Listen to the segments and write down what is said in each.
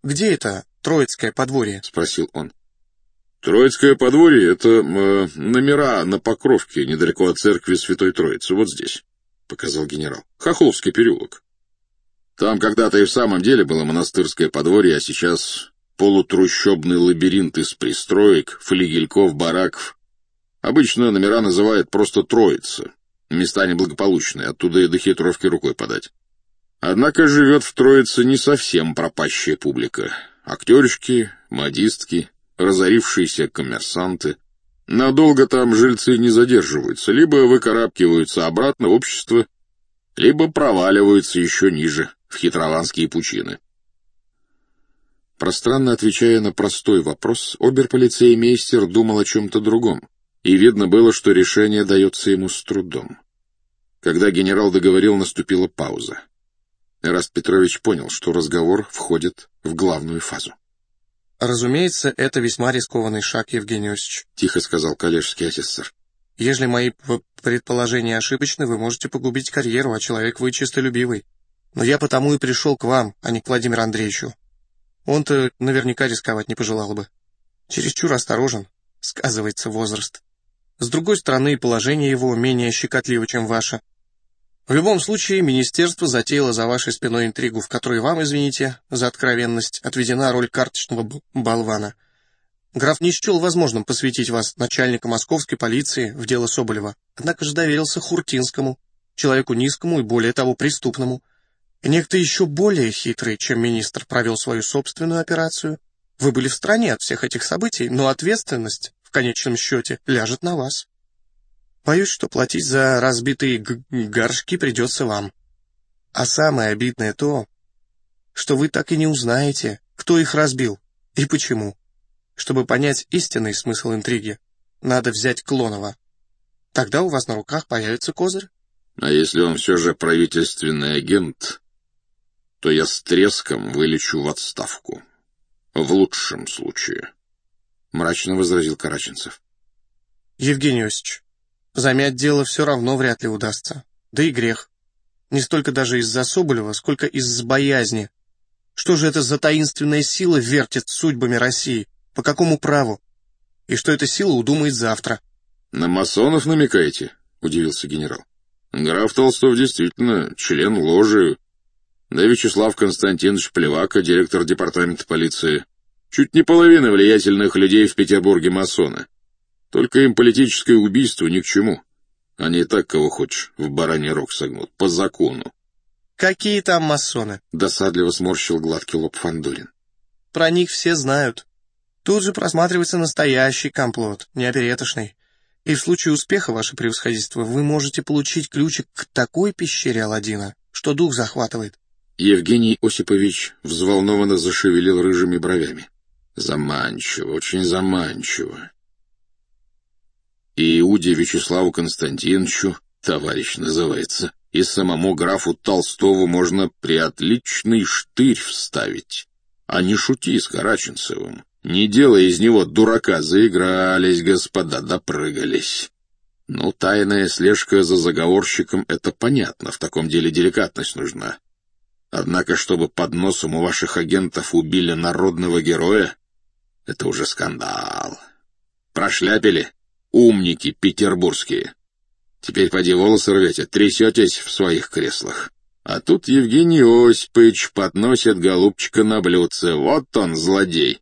где это Троицкое подворье?» — спросил он. «Троицкое подворье — это номера на Покровке, недалеко от церкви Святой Троицы, вот здесь», — показал генерал. «Хохловский переулок. Там когда-то и в самом деле было монастырское подворье, а сейчас полутрущобный лабиринт из пристроек, флигельков, бараков. Обычно номера называют просто Троица. Места неблагополучные, оттуда и до хитровки рукой подать. Однако живет в Троице не совсем пропащая публика. Актеришки, модистки, разорившиеся коммерсанты. Надолго там жильцы не задерживаются, либо выкарабкиваются обратно в общество, либо проваливаются еще ниже, в хитрованские пучины. Пространно отвечая на простой вопрос, обер-полицеймейстер думал о чем-то другом, и видно было, что решение дается ему с трудом. Когда генерал договорил, наступила пауза. Эраст Петрович понял, что разговор входит в главную фазу. «Разумеется, это весьма рискованный шаг, Евгений Осипович», — тихо сказал коллежский асессор. «Ежели мои предположения ошибочны, вы можете погубить карьеру, а человек вы честолюбивый. Но я потому и пришел к вам, а не к Владимиру Андреевичу. Он-то наверняка рисковать не пожелал бы. Чересчур осторожен, сказывается возраст. С другой стороны, положение его менее щекотливо, чем ваше. В любом случае, министерство затеяло за вашей спиной интригу, в которой вам, извините за откровенность, отведена роль карточного болвана. Граф не счел возможным посвятить вас начальника московской полиции в дело Соболева, однако же доверился Хуртинскому, человеку низкому и, более того, преступному. Некто еще более хитрый, чем министр, провел свою собственную операцию. Вы были в стороне от всех этих событий, но ответственность, в конечном счете, ляжет на вас. Боюсь, что платить за разбитые горшки придется вам. А самое обидное то, что вы так и не узнаете, кто их разбил и почему. Чтобы понять истинный смысл интриги, надо взять Клонова. Тогда у вас на руках появится козырь. А если он все же правительственный агент, то я с треском вылечу в отставку. В лучшем случае, — мрачно возразил Караченцев. Евгений Осипович, замять дело все равно вряд ли удастся. Да и грех. Не столько даже из-за Соболева, сколько из-за боязни. Что же это за таинственная сила вертит судьбами России? По какому праву? И что эта сила удумает завтра? — На масонов намекаете? — удивился генерал. — Граф Толстов действительно член ложи. Да Вячеслав Константинович Плевака, директор департамента полиции. Чуть не половина влиятельных людей в Петербурге масоны. Только им политическое убийство ни к чему. Они и так, кого хочешь, в бараний рог согнут, по закону. — Какие там масоны? — досадливо сморщил гладкий лоб Фандорин. — Про них все знают. Тут же просматривается настоящий комплот, не опереточный. И в случае успеха, ваше превосходительство, вы можете получить ключик к такой пещере Аладдина, что дух захватывает. Евгений Осипович взволнованно зашевелил рыжими бровями. Заманчиво, очень заманчиво. И Иуде Вячеславу Константиновичу, товарищ называется, и самому графу Толстову можно приотличный штырь вставить. А не шути с Караченцевым. Не делая из него дурака, заигрались, господа, допрыгались. Ну, тайная слежка за заговорщиком — это понятно, в таком деле деликатность нужна. Однако, чтобы под носом у ваших агентов убили народного героя, это уже скандал. Прошляпили, умники петербургские. Теперь поди волосы рвете, трясетесь в своих креслах. А тут Евгений Осипович подносит голубчика на блюдце. Вот он, злодей.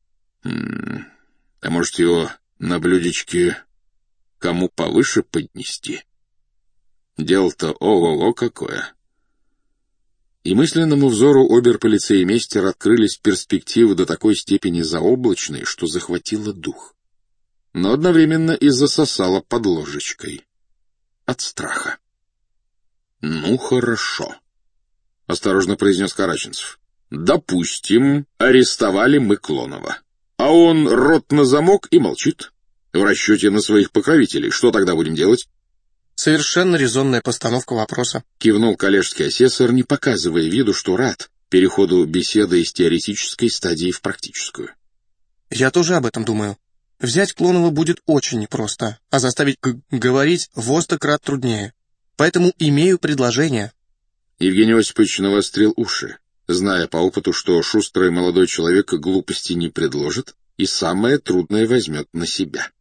А может, его на блюдечке кому повыше поднести? Дело-то ого-го какое. И мысленному взору обер-полицеймейстера открылись перспективы до такой степени заоблачной, что захватило дух. Но одновременно и засосало под ложечкой. От страха. «Ну, хорошо», — осторожно произнес Караченцев. «Допустим, арестовали мы Клонова. А он рот на замок и молчит. В расчете на своих покровителей. Что тогда будем делать?» «Совершенно резонная постановка вопроса», — кивнул коллежский асессор, не показывая виду, что рад переходу беседы из теоретической стадии в практическую. «Я тоже об этом думаю. Взять Клонова будет очень непросто, а заставить говорить во 100 крат труднее. Поэтому имею предложение». Евгений Осипович навострил уши. зная по опыту, что шустрый молодой человек глупости не предложит и самое трудное возьмет на себя.